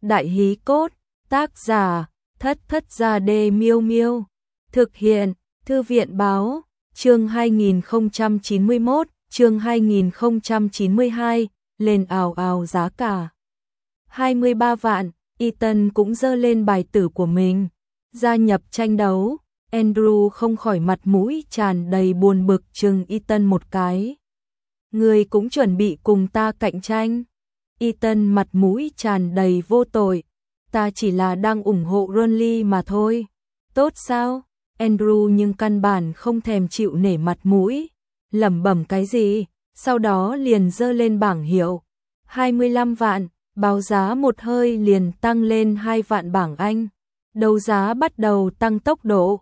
Đại hí cốt, tác giả, Thất Thất Gia Đê Miêu Miêu. Thực hiện, Thư viện báo, chương 2091, chương 2092, lên ào ào giá cả. 23 vạn, Ethan cũng dơ lên bài tử của mình. Gia nhập tranh đấu, Andrew không khỏi mặt mũi tràn đầy buồn bực chừng Ethan một cái. Người cũng chuẩn bị cùng ta cạnh tranh. Ethan mặt mũi tràn đầy vô tội. Ta chỉ là đang ủng hộ Ronly mà thôi. Tốt sao? Andrew nhưng căn bản không thèm chịu nể mặt mũi. Lẩm bẩm cái gì? Sau đó liền dơ lên bảng hiệu. 25 vạn, báo giá một hơi liền tăng lên 2 vạn bảng Anh. Đấu giá bắt đầu tăng tốc độ.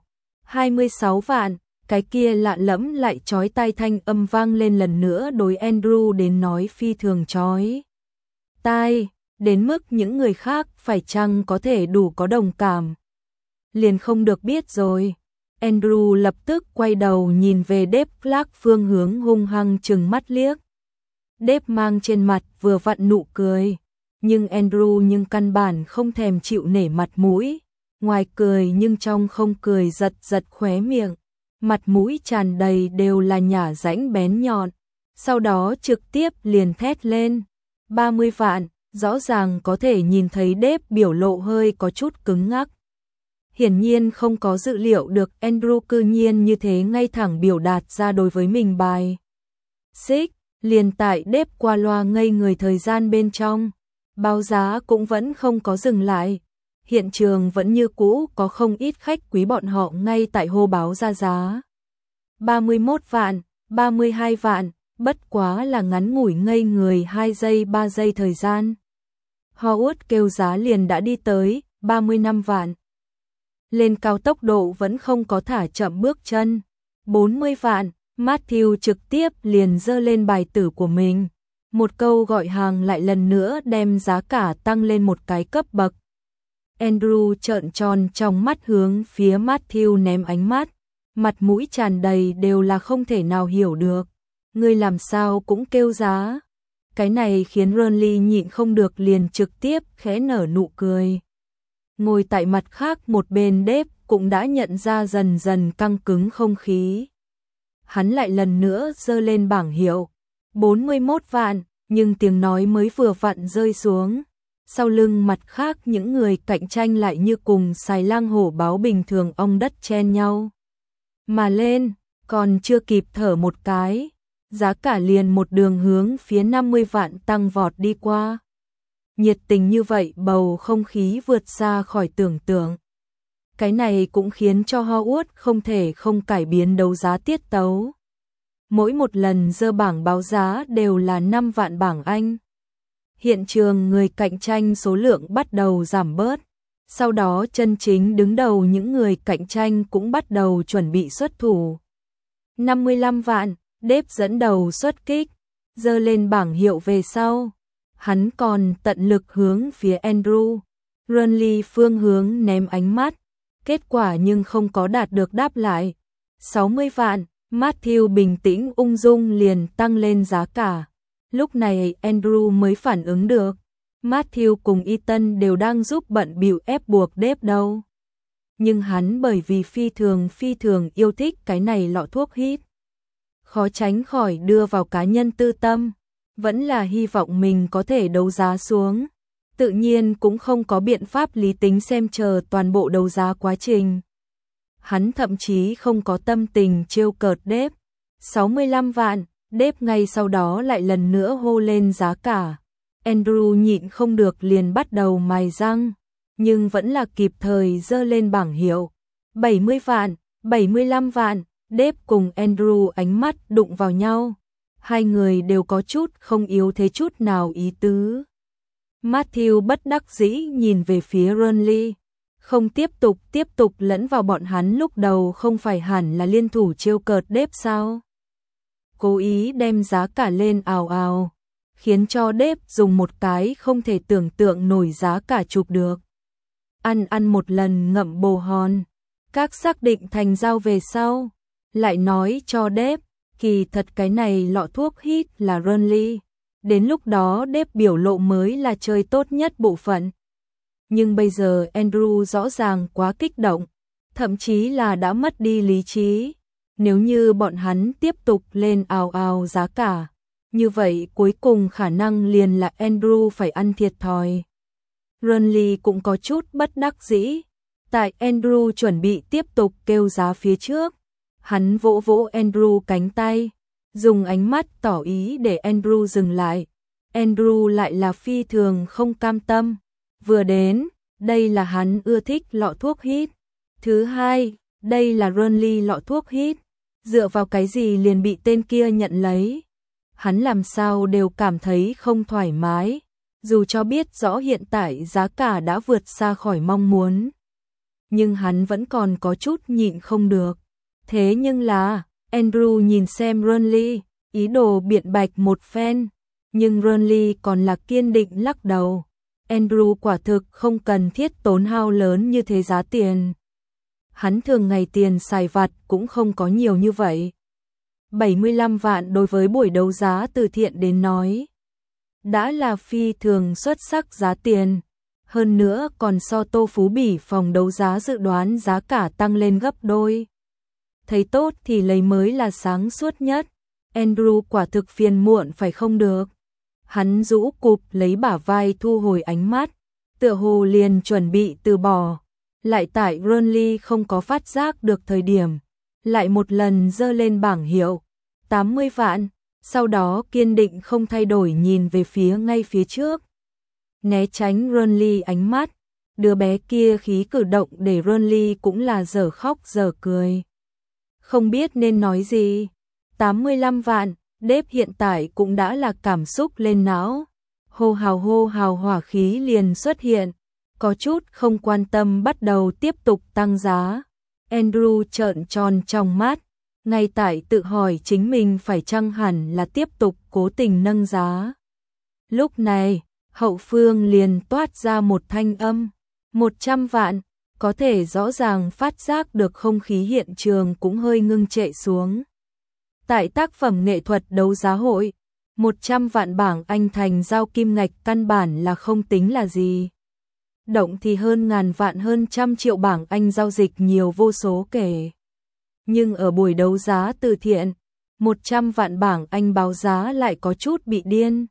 26 vạn, cái kia lạ lẫm lại chói tai thanh âm vang lên lần nữa đối Andrew đến nói phi thường chói tai, đến mức những người khác phải chăng có thể đủ có đồng cảm. Liền không được biết rồi. Andrew lập tức quay đầu nhìn về Dave Clark phương hướng hung hăng trừng mắt liếc. Dave mang trên mặt vừa vặn nụ cười, nhưng Andrew nhưng căn bản không thèm chịu nể mặt mũi, ngoài cười nhưng trong không cười giật giật khóe miệng, mặt mũi tràn đầy đều là nhả rãnh bén nhọn, sau đó trực tiếp liền thét lên. 30 vạn, rõ ràng có thể nhìn thấy Dave biểu lộ hơi có chút cứng ngắc. Hiển nhiên không có dự liệu được Andrew cư nhiên như thế ngay thẳng biểu đạt ra đối với mình bài xích, liền tại Dave qua loa ngây người thời gian bên trong. Báo giá cũng vẫn không có dừng lại. Hiện trường vẫn như cũ có không ít khách quý bọn họ ngay tại hô báo ra giá. 31 vạn, 32 vạn, bất quá là ngắn ngủi ngây người 2 giây 3 giây thời gian. Howard kêu giá liền đã đi tới 35 vạn. Lên cao tốc độ vẫn không có thả chậm bước chân. 40 vạn, Matthew trực tiếp liền dơ lên bài tử của mình. Một câu gọi hàng lại lần nữa đem giá cả tăng lên một cái cấp bậc. Andrew trợn tròn trong mắt hướng phía Matthew ném ánh mắt. Mặt mũi tràn đầy đều là không thể nào hiểu được. Người làm sao cũng kêu giá. Cái này khiến Ronly nhịn không được liền trực tiếp khẽ nở nụ cười. Ngồi tại mặt khác một bên Dave cũng đã nhận ra dần dần căng cứng không khí. Hắn lại lần nữa dơ lên bảng hiệu. 41 vạn, nhưng tiếng nói mới vừa vặn rơi xuống. Sau lưng mặt khác những người cạnh tranh lại như cùng xài lang hổ báo bình thường ong đất chen nhau. Mà lên, còn chưa kịp thở một cái. Giá cả liền một đường hướng phía 50 vạn tăng vọt đi qua. Nhiệt tình như vậy bầu không khí vượt xa khỏi tưởng tượng. Cái này cũng khiến cho Howard không thể không cải biến đấu giá tiết tấu. Mỗi một lần dơ bảng báo giá đều là 5 vạn bảng Anh. Hiện trường người cạnh tranh số lượng bắt đầu giảm bớt. Sau đó chân chính đứng đầu những người cạnh tranh cũng bắt đầu chuẩn bị xuất thủ. 55 vạn, Dave dẫn đầu xuất kích, dơ lên bảng hiệu về sau. Hắn còn tận lực hướng phía Andrew, Ronly phương hướng ném ánh mắt. Kết quả nhưng không có đạt được đáp lại. 60 vạn, Matthew bình tĩnh ung dung liền tăng lên giá cả. Lúc này Andrew mới phản ứng được. Matthew cùng Ethan đều đang giúp bận bịu ép buộc Dave đâu. Nhưng hắn bởi vì phi thường yêu thích cái này lọ thuốc hít. Khó tránh khỏi đưa vào cá nhân tư tâm. Vẫn là hy vọng mình có thể đấu giá xuống. Tự nhiên cũng không có biện pháp lý tính xem chờ toàn bộ đấu giá quá trình. Hắn thậm chí không có tâm tình trêu cợt Dave. 65 vạn, Dave ngay sau đó lại lần nữa hô lên giá cả. Andrew nhịn không được liền bắt đầu mài răng, nhưng vẫn là kịp thời dơ lên bảng hiệu. 70 vạn, 75 vạn, Dave cùng Andrew ánh mắt đụng vào nhau. Hai người đều có chút không yếu thế chút nào ý tứ. Matthew bất đắc dĩ nhìn về phía Ronly. Không tiếp tục lẫn vào bọn hắn lúc đầu không phải hẳn là liên thủ trêu cợt Dave sao? Cố ý đem giá cả lên ào ào, khiến cho Dave dùng một cái không thể tưởng tượng nổi giá cả chụp được. Ăn một lần ngậm bồ hòn, các xác định thành giao về sau, lại nói cho Dave, kỳ thật cái này lọ thuốc hít là Ronly. Đến lúc đó Dave biểu lộ mới là chơi tốt nhất bộ phận. Nhưng bây giờ Andrew rõ ràng quá kích động, thậm chí là đã mất đi lý trí. Nếu như bọn hắn tiếp tục lên ào ào giá cả, như vậy cuối cùng khả năng liền là Andrew phải ăn thiệt thòi. Renly cũng có chút bất đắc dĩ. Tại Andrew chuẩn bị tiếp tục kêu giá phía trước, hắn vỗ vỗ Andrew cánh tay, dùng ánh mắt tỏ ý để Andrew dừng lại. Andrew lại là phi thường không cam tâm. Vừa đến, đây là hắn ưa thích lọ thuốc hít. Thứ hai, đây là Renly lọ thuốc hít. Dựa vào cái gì liền bị tên kia nhận lấy? Hắn làm sao đều cảm thấy không thoải mái, dù cho biết rõ hiện tại giá cả đã vượt xa khỏi mong muốn. Nhưng hắn vẫn còn có chút nhịn không được. Thế nhưng là, Andrew nhìn xem Renly, ý đồ biện bạch một phen, nhưng Renly còn là kiên định lắc đầu. Andrew quả thực không cần thiết tốn hao lớn như thế giá tiền. Hắn thường ngày tiền xài vặt cũng không có nhiều như vậy. 75 vạn đối với buổi đấu giá từ thiện đến nói, đã là phi thường xuất sắc giá tiền. Hơn nữa còn so Tô Phú Bỉ phòng đấu giá dự đoán giá cả tăng lên gấp đôi. Thấy tốt thì lấy mới là sáng suốt nhất. Andrew quả thực phiền muộn phải không được. Hắn rũ cụp lấy bả vai thu hồi ánh mắt, tựa hồ liền chuẩn bị từ bỏ. Lại tại Renly không có phát giác được thời điểm, lại một lần giơ lên bảng hiệu 80 vạn, sau đó kiên định không thay đổi nhìn về phía ngay phía trước. Né tránh Renly ánh mắt, đứa bé kia khí cử động để Renly cũng là dở khóc dở cười. Không biết nên nói gì. 85 vạn, Đếp hiện tại cũng đã là cảm xúc lên não. Hô hào hỏa khí liền xuất hiện, có chút không quan tâm bắt đầu tiếp tục tăng giá. Andrew trợn tròn trong mắt, ngay tại tự hỏi chính mình phải chăng hẳn là tiếp tục cố tình nâng giá. Lúc này, hậu phương liền toát ra một thanh âm, 100 vạn, có thể rõ ràng phát giác được không khí hiện trường cũng hơi ngưng trệ xuống. Tại tác phẩm nghệ thuật đấu giá hội, 100 vạn bảng Anh thành giao kim ngạch căn bản là không tính là gì. Động thì hơn ngàn vạn hơn trăm triệu bảng Anh giao dịch nhiều vô số kể. Nhưng ở buổi đấu giá từ thiện, 100 vạn bảng Anh báo giá lại có chút bị điên.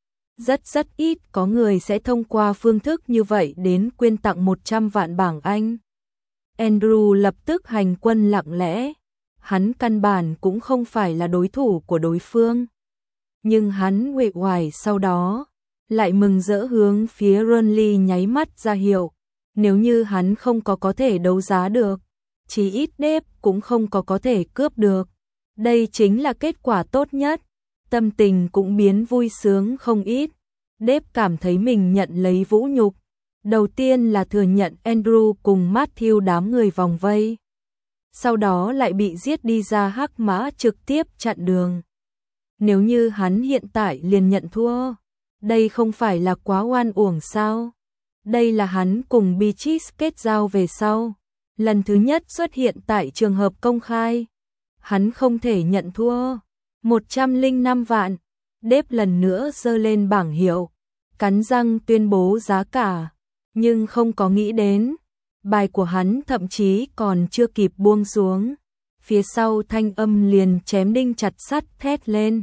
Rất ít có người sẽ thông qua phương thức như vậy đến quyên tặng 100 vạn bảng Anh. Andrew lập tức hành quân lặng lẽ. Hắn căn bản cũng không phải là đối thủ của đối phương. Nhưng hắn uể oải sau đó, lại mừng rỡ hướng phía Renly nháy mắt ra hiệu. Nếu như hắn không có thể đấu giá được, chí ít Đếp cũng không có thể cướp được. Đây chính là kết quả tốt nhất. Tâm tình cũng biến vui sướng không ít. Đếp cảm thấy mình nhận lấy vũ nhục. Đầu tiên là thừa nhận Andrew cùng Matthew đám người vòng vây. Sau đó lại bị giết đi ra hắc mã trực tiếp chặn đường. Nếu như hắn hiện tại liền nhận thua, đây không phải là quá oan uổng sao? Đây là hắn cùng Beatrice kết giao về sau, lần thứ nhất xuất hiện tại trường hợp công khai. Hắn không thể nhận thua. 105 vạn, Đếp lần nữa giơ lên bảng hiệu, cắn răng tuyên bố giá cả, nhưng không có nghĩ đến, bài của hắn thậm chí còn chưa kịp buông xuống, phía sau thanh âm liền chém đinh chặt sắt thét lên,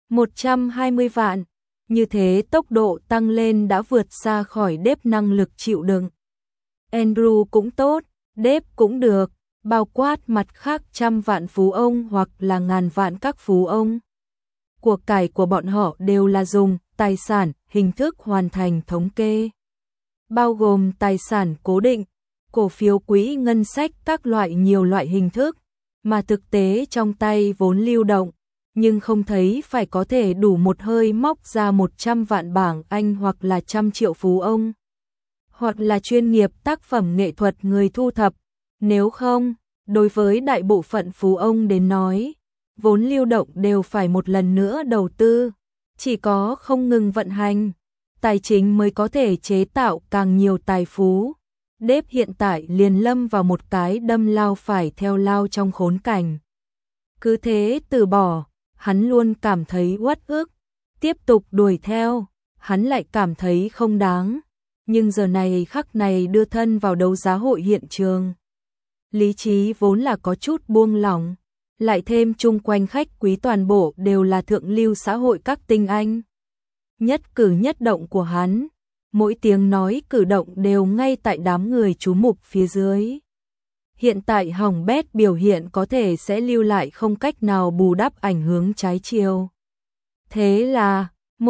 120 vạn, như thế tốc độ tăng lên đã vượt xa khỏi Đếp năng lực chịu đựng. Andrew cũng tốt, Đếp cũng được, bao quát mặt khác trăm vạn phú ông hoặc là ngàn vạn các phú ông. Của cải của bọn họ đều là dùng tài sản hình thức hoàn thành thống kê, bao gồm tài sản cố định, cổ phiếu quỹ ngân sách các loại nhiều loại hình thức, mà thực tế trong tay vốn lưu động, nhưng không thấy phải có thể đủ một hơi móc ra 100 vạn bảng Anh hoặc là trăm triệu phú ông, hoặc là chuyên nghiệp tác phẩm nghệ thuật người thu thập. Nếu không, đối với đại bộ phận phú ông đến nói, vốn lưu động đều phải một lần nữa đầu tư, chỉ có không ngừng vận hành, tài chính mới có thể chế tạo càng nhiều tài phú. Đếp hiện tại liền lâm vào một cái đâm lao phải theo lao trong khốn cảnh. Cứ thế từ bỏ, hắn luôn cảm thấy uất ức, tiếp tục đuổi theo, hắn lại cảm thấy không đáng. Nhưng giờ này khắc này đưa thân vào đấu giá hội hiện trường. Lý trí vốn là có chút buông lỏng, lại thêm chung quanh khách quý toàn bộ đều là thượng lưu xã hội các tinh anh. Nhất cử nhất động của hắn, mỗi tiếng nói cử động đều ngay tại đám người chú mục phía dưới. Hiện tại hỏng bét biểu hiện có thể sẽ lưu lại không cách nào bù đắp ảnh hưởng trái chiều. Thế là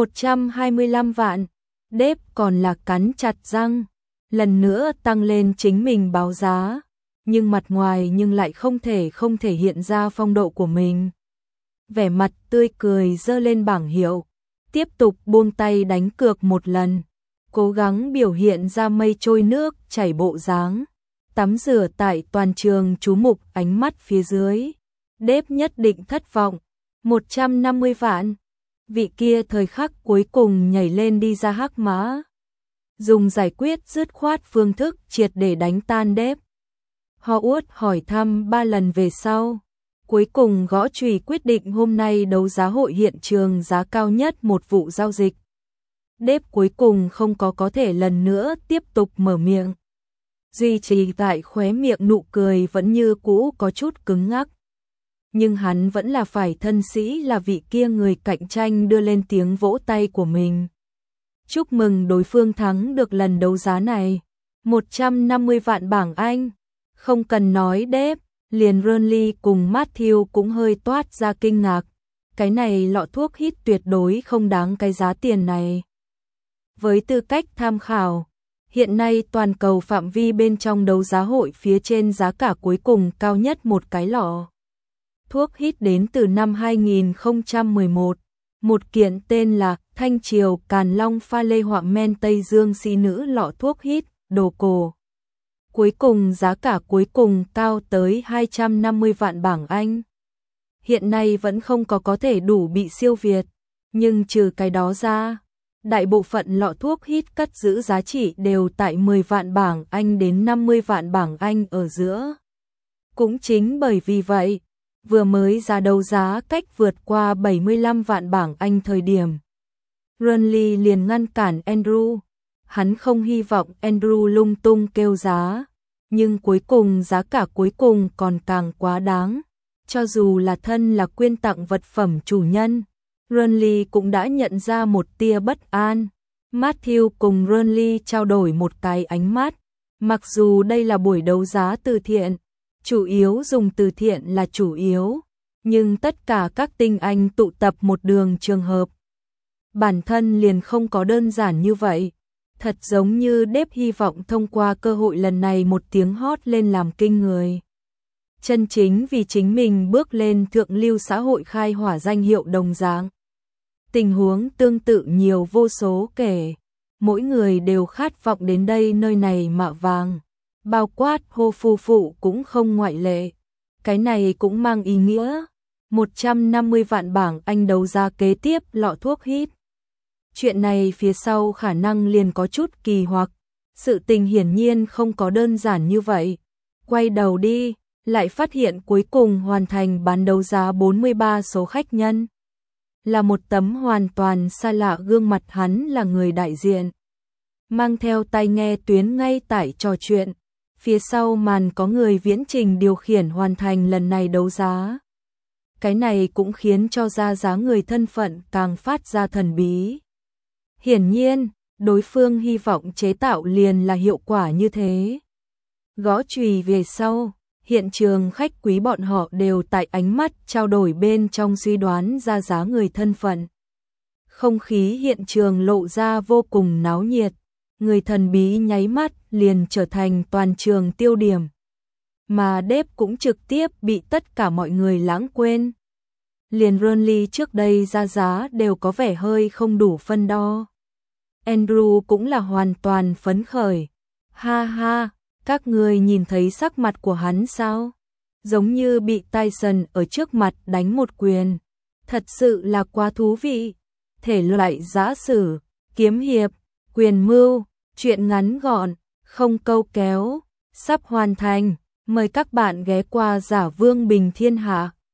125 vạn, Đếp còn là cắn chặt răng, lần nữa tăng lên chính mình báo giá, nhưng mặt ngoài nhưng lại không thể hiện ra phong độ của mình. Vẻ mặt tươi cười giơ lên bảng hiệu, tiếp tục buông tay đánh cược một lần, cố gắng biểu hiện ra mây trôi nước chảy bộ dáng, tắm rửa tại toàn trường chú mục ánh mắt phía dưới. Đếp nhất định thất vọng, 150 vạn. Vị kia thời khắc cuối cùng nhảy lên đi ra hắc mã, dùng giải quyết dứt khoát phương thức triệt để đánh tan Đếp. Họ uất hỏi thăm 3 lần về sau, cuối cùng gõ chùy quyết định hôm nay đấu giá hội hiện trường giá cao nhất một vụ giao dịch. Đếp cuối cùng không có thể lần nữa tiếp tục mở miệng. Duy trì tại khóe miệng nụ cười vẫn như cũ có chút cứng ngắc. Nhưng hắn vẫn là phải thân sĩ là vị kia người cạnh tranh đưa lên tiếng vỗ tay của mình. Chúc mừng đối phương thắng được lần đấu giá này. 150 vạn bảng Anh. Không cần nói Đếp, liền Burnley cùng Matthew cũng hơi toát ra kinh ngạc. Cái này lọ thuốc hít tuyệt đối không đáng cái giá tiền này. Với tư cách tham khảo, hiện nay toàn cầu phạm vi bên trong đấu giá hội phía trên giá cả cuối cùng cao nhất một cái lọ thuốc hít đến từ năm 2011, một kiện tên là Thanh Triều Càn Long pha lê họa men Tây Dương si nữ lọ thuốc hít, đồ cổ. Cuối cùng giá cả cuối cùng cao tới 250 vạn bảng Anh. Hiện nay vẫn không có thể đủ bị siêu việt, nhưng trừ cái đó ra, đại bộ phận lọ thuốc hít cất giữ giá trị đều tại 10 vạn bảng Anh đến 50 vạn bảng Anh ở giữa. Cũng chính bởi vì vậy, vừa mới ra đấu giá cách vượt qua 75 vạn bảng Anh thời điểm, Burnley liền ngăn cản Andrew. Hắn không hy vọng Andrew lung tung kêu giá, nhưng cuối cùng giá cả cuối cùng còn càng quá đáng. Cho dù là thân là quyên tặng vật phẩm chủ nhân, Burnley cũng đã nhận ra một tia bất an. Matthew cùng Burnley trao đổi một cái ánh mắt. Mặc dù đây là buổi đấu giá từ thiện, chủ yếu dùng từ thiện là chủ yếu, nhưng tất cả các tinh anh tụ tập một đường trường hợp. Bản thân liền không có đơn giản như vậy. Thật giống như Đếp hy vọng thông qua cơ hội lần này một tiếng hót lên làm kinh người. Chân chính vì chính mình bước lên thượng lưu xã hội khai hỏa danh hiệu đồng dạng. Tình huống tương tự nhiều vô số kể. Mỗi người đều khát vọng đến đây nơi này mạ vàng. Bao quát Hô Phu Phụ cũng không ngoại lệ. Cái này cũng mang ý nghĩa 150 vạn bảng Anh đấu giá kế tiếp lọ thuốc hít. Chuyện này phía sau khả năng liền có chút kỳ hoặc. Sự tình hiển nhiên không có đơn giản như vậy. Quay đầu đi, lại phát hiện cuối cùng hoàn thành bán đấu giá 43 số khách nhân. Là một tấm hoàn toàn xa lạ gương mặt, hắn là người đại diện. Mang theo tai nghe tuyến ngay tại trò chuyện. Phía sau màn có người viễn trình điều khiển hoàn thành lần này đấu giá. Cái này cũng khiến cho ra giá người thân phận càng phát ra thần bí. Hiển nhiên, đối phương hy vọng chế tạo liền là hiệu quả như thế. Gõ chùy về sau, hiện trường khách quý bọn họ đều tại ánh mắt trao đổi bên trong suy đoán ra giá người thân phận. Không khí hiện trường lộ ra vô cùng náo nhiệt, người thần bí nháy mắt liền trở thành toàn trường tiêu điểm. Mà Đếp cũng trực tiếp bị tất cả mọi người lãng quên. Liền Burnley trước đây ra giá đều có vẻ hơi không đủ phân đo. Andrew cũng là hoàn toàn phấn khởi. Ha ha, các người nhìn thấy sắc mặt của hắn sao? Giống như bị Tyson ở trước mặt đánh một quyền. Thật sự là quá thú vị. Thể loại giã sử, kiếm hiệp, quyền mưu, chuyện ngắn gọn, không câu kéo, sắp hoàn thành. Mời các bạn ghé qua Giả Vương Bình Thiên Hạ.